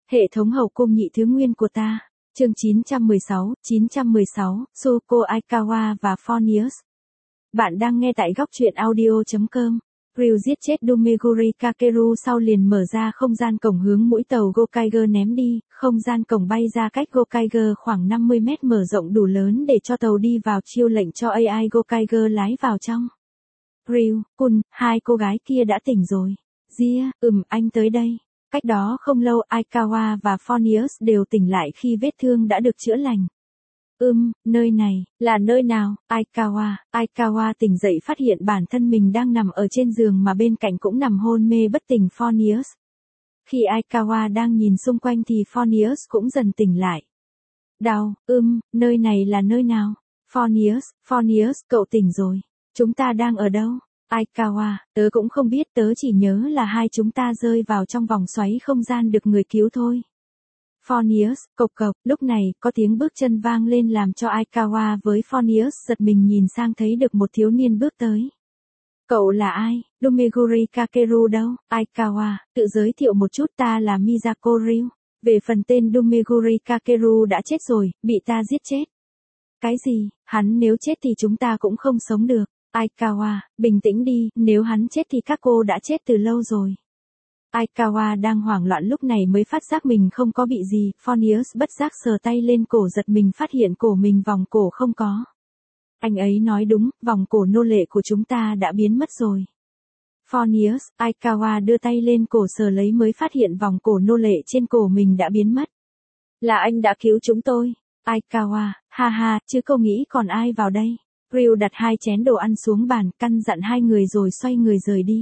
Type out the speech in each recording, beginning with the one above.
Hệ thống hậu cung nhị thứ nguyên của ta. Chương 916, Tsuko Aikawa và Phoneus. Bạn đang nghe tại góc truyện audio.com. Ryu giết chết Dumeguri Kakeru sau liền mở ra không gian cổng hướng mũi tàu Gokaiger ném đi, không gian cổng bay ra cách Gokaiger khoảng 50 mét mở rộng đủ lớn để cho tàu đi vào chiêu lệnh cho AI Gokaiger lái vào trong. Ryu, Kun, hai cô gái kia đã tỉnh rồi. Gia, anh tới đây. Cách đó không lâu Aikawa và Phoneus đều tỉnh lại khi vết thương đã được chữa lành. Nơi này, là nơi nào? Aikawa tỉnh dậy phát hiện bản thân mình đang nằm ở trên giường mà bên cạnh cũng nằm hôn mê bất tỉnh Phoneus. Khi Aikawa đang nhìn xung quanh thì Phoneus cũng dần tỉnh lại. Đau, nơi này là nơi nào? Phoneus, cậu tỉnh rồi. Chúng ta đang ở đâu? Aikawa, tớ cũng không biết, tớ chỉ nhớ là hai chúng ta rơi vào trong vòng xoáy không gian được người cứu thôi. Phoneus, cộc cộc, lúc này, có tiếng bước chân vang lên làm cho Aikawa với Phoneus giật mình nhìn sang thấy được một thiếu niên bước tới. Cậu là ai? Dumeguri Kakeru đâu? Aikawa, tự giới thiệu một chút, ta là Miyako Ryu. Về phần tên Dumeguri Kakeru đã chết rồi, bị ta giết chết. Cái gì? Hắn nếu chết thì chúng ta cũng không sống được. Aikawa, bình tĩnh đi, nếu hắn chết thì các cô đã chết từ lâu rồi. Aikawa đang hoảng loạn lúc này mới phát giác mình không có bị gì, Phoneus bất giác sờ tay lên cổ giật mình phát hiện cổ mình vòng cổ không có. Anh ấy nói đúng, vòng cổ nô lệ của chúng ta đã biến mất rồi. Phoneus, Aikawa đưa tay lên cổ sờ lấy mới phát hiện vòng cổ nô lệ trên cổ mình đã biến mất. Là anh đã cứu chúng tôi. Aikawa, ha, chứ cô nghĩ còn ai vào đây. Ryu đặt hai chén đồ ăn xuống bàn, căn dặn hai người rồi xoay người rời đi.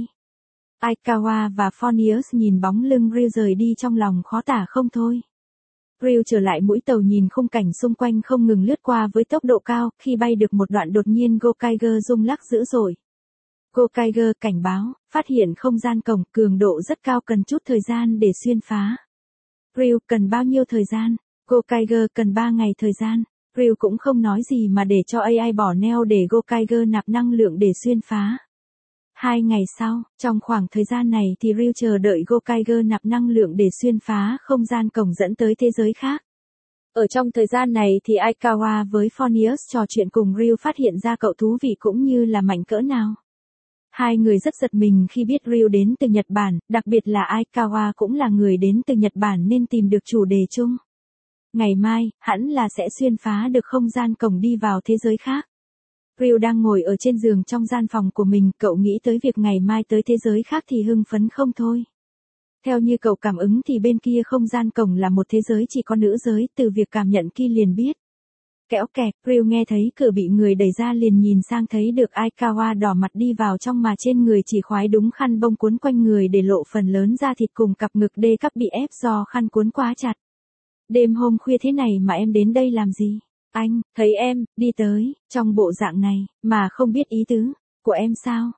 Aikawa và Phoneus nhìn bóng lưng Ryu rời đi trong lòng khó tả không thôi. Ryu trở lại mũi tàu nhìn khung cảnh xung quanh không ngừng lướt qua với tốc độ cao, khi bay được một đoạn đột nhiên Gokaiger rung lắc dữ dội. Gokaiger cảnh báo, phát hiện không gian cổng, cường độ rất cao cần chút thời gian để xuyên phá. Ryu cần bao nhiêu thời gian? Gokaiger cần 3 ngày thời gian. Ryu cũng không nói gì mà để cho AI bỏ neo để Gokaiger nạp năng lượng để xuyên phá. 2 ngày sau, trong khoảng thời gian này thì Ryu chờ đợi Gokaiger nạp năng lượng để xuyên phá không gian cổng dẫn tới thế giới khác. Ở trong thời gian này thì Aikawa với Phoneus trò chuyện cùng Ryu phát hiện ra cậu thú vị cũng như là mạnh cỡ nào. Hai người rất giật mình khi biết Ryu đến từ Nhật Bản, đặc biệt là Aikawa cũng là người đến từ Nhật Bản nên tìm được chủ đề chung. Ngày mai, hẳn là sẽ xuyên phá được không gian cổng đi vào thế giới khác. Ryu đang ngồi ở trên giường trong gian phòng của mình, cậu nghĩ tới việc ngày mai tới thế giới khác thì hưng phấn không thôi. Theo như cậu cảm ứng thì bên kia không gian cổng là một thế giới chỉ có nữ giới, từ việc cảm nhận kia liền biết. Kẽo kẹt, Ryu nghe thấy cửa bị người đẩy ra liền nhìn sang thấy được Aikawa đỏ mặt đi vào trong mà trên người chỉ khoái đúng khăn bông cuốn quanh người để lộ phần lớn da thịt cùng cặp ngực đê cắp bị ép do khăn cuốn quá chặt. Đêm hôm khuya thế này mà em đến đây làm gì? Anh, thấy em, đi tới, trong bộ dạng này, mà không biết ý tứ của em sao?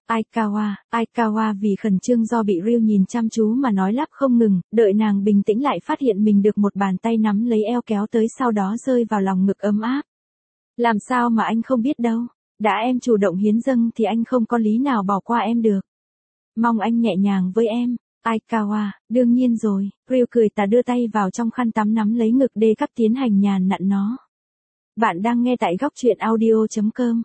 Aikawa vì khẩn trương do bị Ryu nhìn chăm chú mà nói lắp không ngừng, đợi nàng bình tĩnh lại phát hiện mình được một bàn tay nắm lấy eo kéo tới sau đó rơi vào lòng ngực ấm áp. Làm sao mà anh không biết đâu, đã em chủ động hiến dâng thì anh không có lý nào bỏ qua em được. Mong anh nhẹ nhàng với em. Aikawa, đương nhiên rồi, Ryu cười tà đưa tay vào trong khăn tắm nắm lấy ngực đê cắp tiến hành nhàn nặn nó. Bạn đang nghe tại góc truyện audio.com.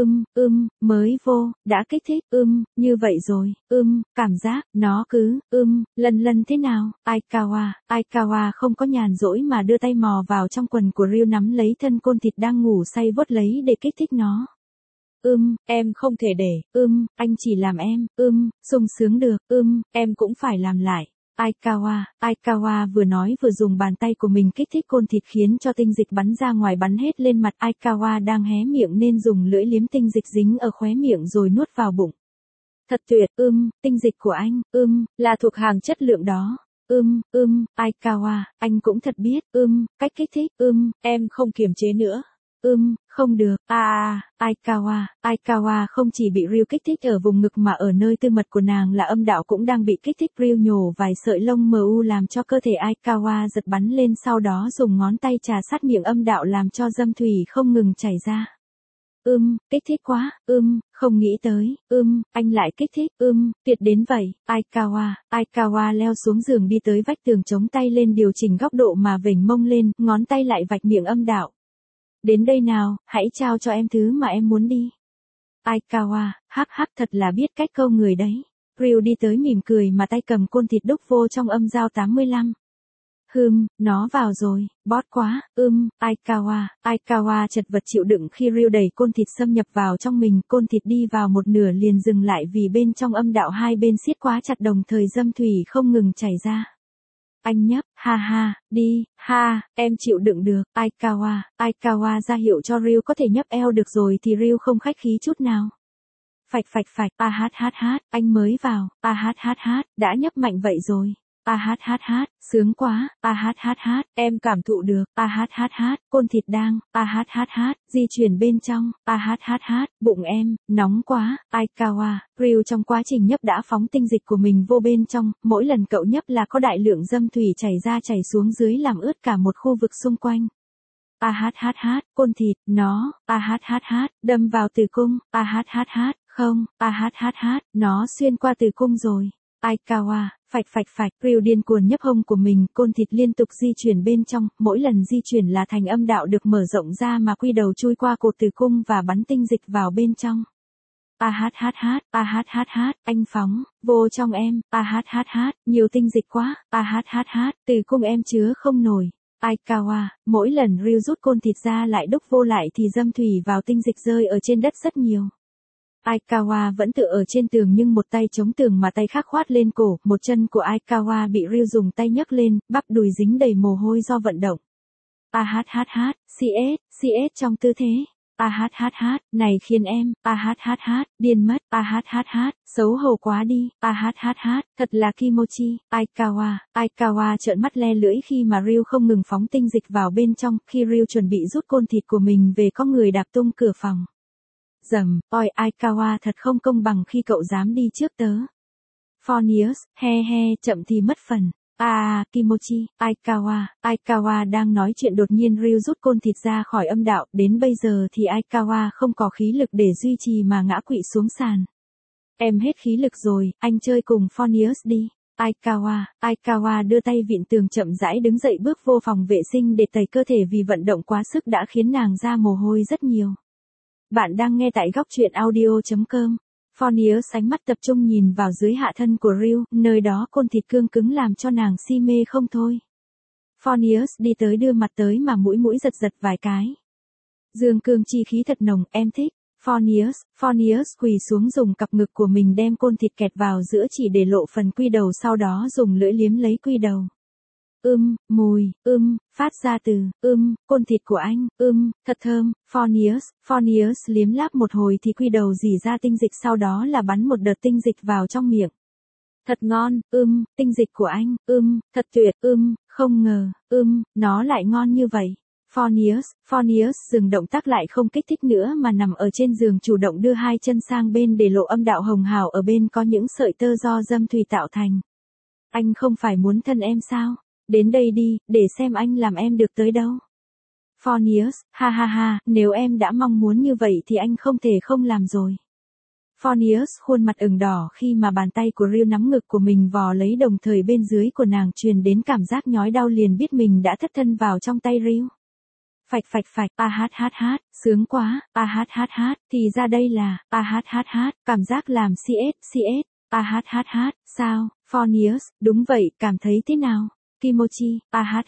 Mới vô, đã kích thích, như vậy rồi, cảm giác, nó cứ, lần thế nào? Aikawa không có nhàn rỗi mà đưa tay mò vào trong quần của Ryu nắm lấy thân côn thịt đang ngủ say vuốt lấy để kích thích nó. Em không thể để, anh chỉ làm em, sung sướng được, em cũng phải làm lại. Aikawa vừa nói vừa dùng bàn tay của mình kích thích côn thịt khiến cho tinh dịch bắn ra ngoài bắn hết lên mặt. Aikawa đang hé miệng nên dùng lưỡi liếm tinh dịch dính ở khóe miệng rồi nuốt vào bụng. Thật tuyệt, tinh dịch của anh, là thuộc hàng chất lượng đó. Aikawa, anh cũng thật biết, cách kích thích, em không kiềm chế nữa. Không được, Aikawa không chỉ bị Ryu kích thích ở vùng ngực mà ở nơi tư mật của nàng là âm đạo cũng đang bị kích thích. Ryu nhổ vài sợi lông mu làm cho cơ thể Aikawa giật bắn lên sau đó dùng ngón tay trà sát miệng âm đạo làm cho dâm thủy không ngừng chảy ra. kích thích quá, không nghĩ tới, anh lại kích thích, tuyệt đến vậy, Aikawa leo xuống giường đi tới vách tường chống tay lên điều chỉnh góc độ mà vểnh mông lên, ngón tay lại vạch miệng âm đạo. Đến đây nào, hãy trao cho em thứ mà em muốn đi. Aikawa, hắc thật là biết cách câu người đấy. Ryu đi tới mỉm cười mà tay cầm côn thịt đúc vô trong âm dao 85. Nó vào rồi, bót quá, Aikawa chật vật chịu đựng khi Ryu đẩy côn thịt xâm nhập vào trong mình, côn thịt đi vào một nửa liền dừng lại vì bên trong âm đạo hai bên siết quá chặt đồng thời dâm thủy không ngừng chảy ra. Anh nhấp, đi, em chịu đựng được, Aikawa ra hiệu cho Ryu có thể nhấp eo được rồi thì Ryu không khách khí chút nào. Phạch, anh mới vào, đã nhấp mạnh vậy rồi. Sướng quá, em cảm thụ được, côn thịt đang, di chuyển bên trong, bụng em, nóng quá, Aikawa, Ryu trong quá trình nhấp đã phóng tinh dịch của mình vô bên trong, mỗi lần cậu nhấp là có đại lượng dâm thủy chảy ra chảy xuống dưới làm ướt cả một khu vực xung quanh. Côn thịt, nó, đâm vào tử cung, không, nó xuyên qua tử cung rồi. Aikawa, phạch, Ryu điên cuồng nhấp hông của mình, côn thịt liên tục di chuyển bên trong, mỗi lần di chuyển là thành âm đạo được mở rộng ra mà quy đầu chui qua cột tử cung và bắn tinh dịch vào bên trong. Anh phóng, vô trong em, nhiều tinh dịch quá, tử cung em chứa không nổi. Aikawa, mỗi lần Ryu rút côn thịt ra lại đúc vô lại thì dâm thủy vào tinh dịch rơi ở trên đất rất nhiều. Aikawa vẫn tựa ở trên tường nhưng một tay chống tường mà tay khác khoát lên cổ, một chân của Aikawa bị Ryu dùng tay nhấc lên, bắp đùi dính đầy mồ hôi do vận động. CS trong tư thế. Này khiến em, điên mất, xấu hổ quá đi, thật là kimochi, Aikawa trợn mắt le lưỡi khi mà Ryu không ngừng phóng tinh dịch vào bên trong, khi Ryu chuẩn bị rút côn thịt của mình về có người đạp tung cửa phòng. Oi Aikawa thật không công bằng khi cậu dám đi trước tớ. Phonius, chậm thì mất phần. Kimochi, Aikawa đang nói chuyện đột nhiên Ryu rút côn thịt ra khỏi âm đạo, đến bây giờ thì Aikawa không có khí lực để duy trì mà ngã quỵ xuống sàn. Em hết khí lực rồi, anh chơi cùng Phonius đi. Aikawa đưa tay vịn tường chậm rãi đứng dậy bước vô phòng vệ sinh để tẩy cơ thể vì vận động quá sức đã khiến nàng ra mồ hôi rất nhiều. Bạn đang nghe tại góc truyện audio.com. Phonius ánh mắt tập trung nhìn vào dưới hạ thân của Ryu, nơi đó côn thịt cương cứng làm cho nàng si mê không thôi. Phonius đi tới đưa mặt tới mà mũi giật vài cái. Dương cương chi khí thật nồng, em thích. Phonius quỳ xuống dùng cặp ngực của mình đem côn thịt kẹt vào giữa chỉ để lộ phần quy đầu sau đó dùng lưỡi liếm lấy quy đầu. Mùi, phát ra từ, côn thịt của anh, thật thơm, Phonius liếm láp một hồi thì quy đầu rỉ ra tinh dịch sau đó là bắn một đợt tinh dịch vào trong miệng. Thật ngon, tinh dịch của anh, thật tuyệt, không ngờ, nó lại ngon như vậy. Phonius dừng động tác lại không kích thích nữa mà nằm ở trên giường chủ động đưa hai chân sang bên để lộ âm đạo hồng hào ở bên có những sợi tơ do dâm thủy tạo thành. Anh không phải muốn thân em sao? Đến đây đi, để xem anh làm em được tới đâu. Phonius, nếu em đã mong muốn như vậy thì anh không thể không làm rồi. Phonius khuôn mặt ửng đỏ khi mà bàn tay của Ryu nắm ngực của mình vò lấy đồng thời bên dưới của nàng truyền đến cảm giác nhói đau liền biết mình đã thất thân vào trong tay Ryu. Phạch, sướng quá, thì ra đây là, cảm giác làm CS, sao, Phonius, đúng vậy, cảm thấy thế nào? Kimochi,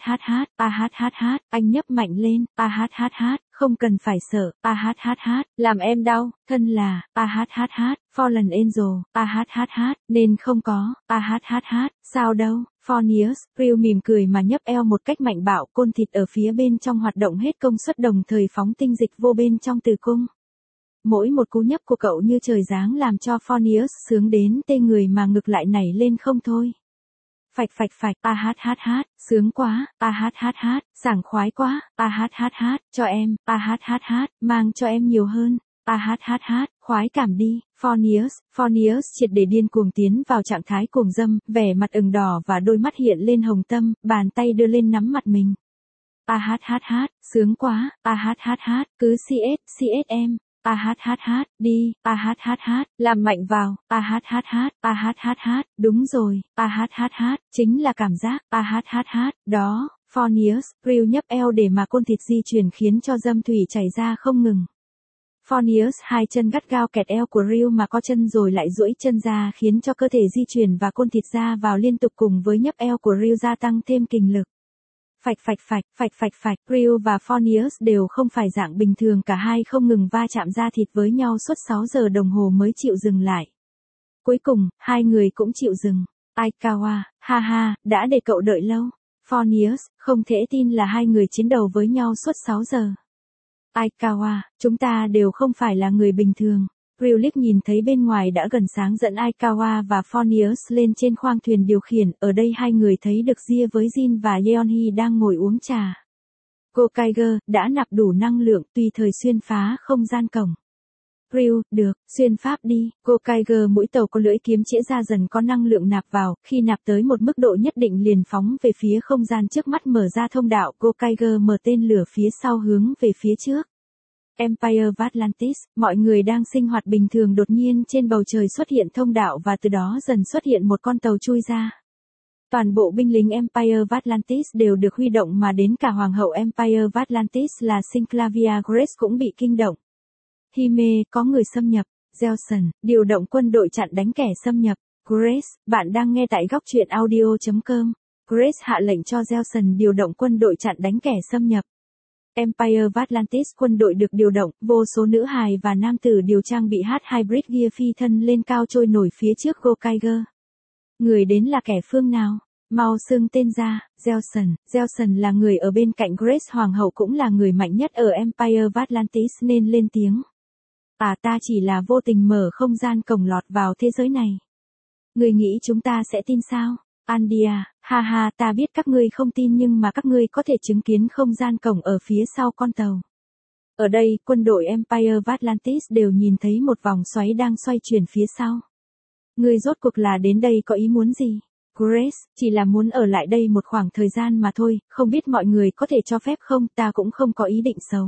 anh nhấp mạnh lên, không cần phải sợ, làm em đau, thân là, Fallen Angel, nên không có, sao đâu, Phonius, Ryu mỉm cười mà nhấp eo một cách mạnh bạo, côn thịt ở phía bên trong hoạt động hết công suất đồng thời phóng tinh dịch vô bên trong tử cung. Mỗi một cú nhấp của cậu như trời giáng làm cho Phonius sướng đến tê người mà ngực lại nảy lên không thôi. Phạch, sướng quá, sảng khoái quá, cho em, mang cho em nhiều hơn, khoái cảm đi, Phonius triệt để điên cuồng tiến vào trạng thái cuồng dâm, vẻ mặt ửng đỏ và đôi mắt hiện lên hồng tâm, bàn tay đưa lên nắm mặt mình. Sướng quá, cứ CS em, đi, làm mạnh vào, đúng rồi, chính là cảm giác, đó, Phineas, Crew nhấp eo để mà côn thịt di chuyển khiến cho dâm thủy chảy ra không ngừng. Phineas hai chân gắt gao kẹt eo của Ryu mà co chân rồi lại duỗi chân ra khiến cho cơ thể di chuyển và côn thịt ra vào liên tục cùng với nhấp eo của Ryu gia tăng thêm kình lực. Phạch, Ryu và Phineas đều không phải dạng bình thường, cả hai không ngừng va chạm da thịt với nhau suốt 6 giờ đồng hồ mới chịu dừng lại. Cuối cùng, hai người cũng chịu dừng. Aikawa, ha, đã để cậu đợi lâu. Phineas, không thể tin là hai người chiến đấu với nhau suốt 6 giờ. Aikawa, chúng ta đều không phải là người bình thường. Ryu nhìn thấy bên ngoài đã gần sáng dẫn Aikawa và Phineas lên trên khoang thuyền điều khiển, ở đây hai người thấy được Jia với Jin và Yeonhee đang ngồi uống trà. Gokaiger, đã nạp đủ năng lượng, tùy thời xuyên phá không gian cổng. Ryu, được, xuyên pháp đi. Gokaiger mũi tàu có lưỡi kiếm chĩa ra dần có năng lượng nạp vào, khi nạp tới một mức độ nhất định liền phóng về phía không gian trước mắt mở ra thông đạo. Gokaiger mở tên lửa phía sau hướng về phía trước. Empire of Atlantis, mọi người đang sinh hoạt bình thường đột nhiên trên bầu trời xuất hiện thông đạo và từ đó dần xuất hiện một con tàu chui ra. Toàn bộ binh lính Empire of Atlantis đều được huy động mà đến cả Hoàng hậu Empire of Atlantis là Synclavia Grace cũng bị kinh động. Hime, có người xâm nhập. Gelson, điều động quân đội chặn đánh kẻ xâm nhập. Grace, bạn đang nghe tại góc truyện audio.com. Grace hạ lệnh cho Gelson điều động quân đội chặn đánh kẻ xâm nhập. Empire of Atlantis quân đội được điều động, vô số nữ hài và nam tử điều trang bị hybrid gear phi thân lên cao trôi nổi phía trước Gokaiger. Người đến là kẻ phương nào? Mau xưng tên ra. Gelson là người ở bên cạnh Grace, Hoàng hậu cũng là người mạnh nhất ở Empire of Atlantis nên lên tiếng. Ta chỉ là vô tình mở không gian cổng lọt vào thế giới này. Người nghĩ chúng ta sẽ tin sao? Andia, ha, ta biết các ngươi không tin nhưng mà các ngươi có thể chứng kiến không gian cổng ở phía sau con tàu. Ở đây, quân đội Empire of Atlantis đều nhìn thấy một vòng xoáy đang xoay chuyển phía sau. Ngươi rốt cuộc là đến đây có ý muốn gì? Grace, chỉ là muốn ở lại đây một khoảng thời gian mà thôi, không biết mọi người có thể cho phép không, ta cũng không có ý định xấu.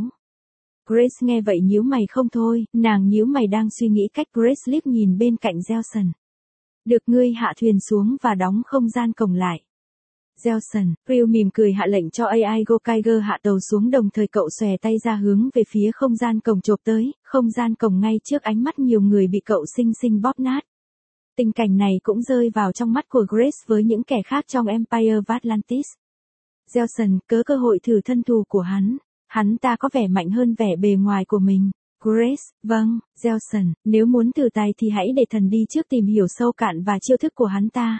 Grace nghe vậy nhíu mày không thôi, nàng nhíu mày đang suy nghĩ cách. Grace liếc nhìn bên cạnh Gelson. Được, ngươi hạ thuyền xuống và đóng không gian cổng lại. Gelson, Ryu mỉm cười hạ lệnh cho AI Gokaiger hạ tàu xuống, đồng thời cậu xòe tay ra hướng về phía không gian cổng chộp tới, không gian cổng ngay trước ánh mắt nhiều người bị cậu xinh xinh bóp nát. Tình cảnh này cũng rơi vào trong mắt của Grace với những kẻ khác trong Empire of Atlantis. Gelson, cơ hội thử thân thù của hắn ta có vẻ mạnh hơn vẻ bề ngoài của mình. Grace, vâng, Gelson, nếu muốn thử tài thì hãy để thần đi trước tìm hiểu sâu cạn và chiêu thức của hắn ta.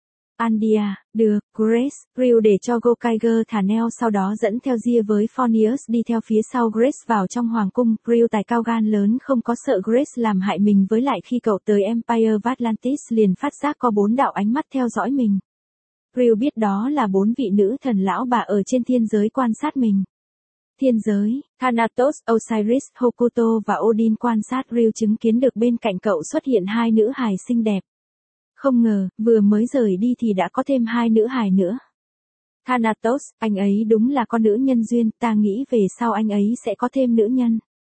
Andia, được, Grace, Ryu để cho Gokaiger thả neo sau đó dẫn theo Jia với Phineas đi theo phía sau Grace vào trong hoàng cung. Ryu tài cao gan lớn không có sợ Grace làm hại mình, với lại khi cậu tới Empire of Atlantis liền phát giác có 4 đạo ánh mắt theo dõi mình. Ryu biết đó là 4 vị nữ thần lão bà ở trên thiên giới quan sát mình. Thiên giới, Thanatos, Osiris, Hokuto và Odin quan sát. Ryu chứng kiến được bên cạnh cậu xuất hiện 2 nữ hài xinh đẹp. Không ngờ, vừa mới rời đi thì đã có thêm 2 nữ hài nữa. Thanatos, anh ấy đúng là con nữ nhân duyên, ta nghĩ về sau anh ấy sẽ có thêm nữ nhân.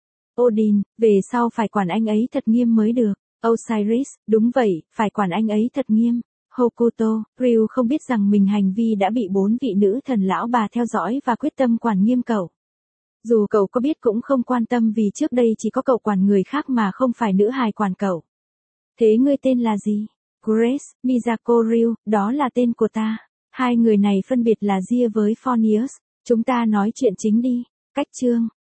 Odin, về sau phải quản anh ấy thật nghiêm mới được. Osiris, đúng vậy, phải quản anh ấy thật nghiêm. Hokuto, Ryu không biết rằng mình hành vi đã bị 4 vị nữ thần lão bà theo dõi và quyết tâm quản nghiêm cậu. Dù cậu có biết cũng không quan tâm vì trước đây chỉ có cậu quản người khác mà không phải nữ hài quản cậu. Thế ngươi tên là gì? Grace, Miyako Ryu, đó là tên của ta. Hai người này phân biệt là Jia với Phineas. Chúng ta nói chuyện chính đi. Cách chương.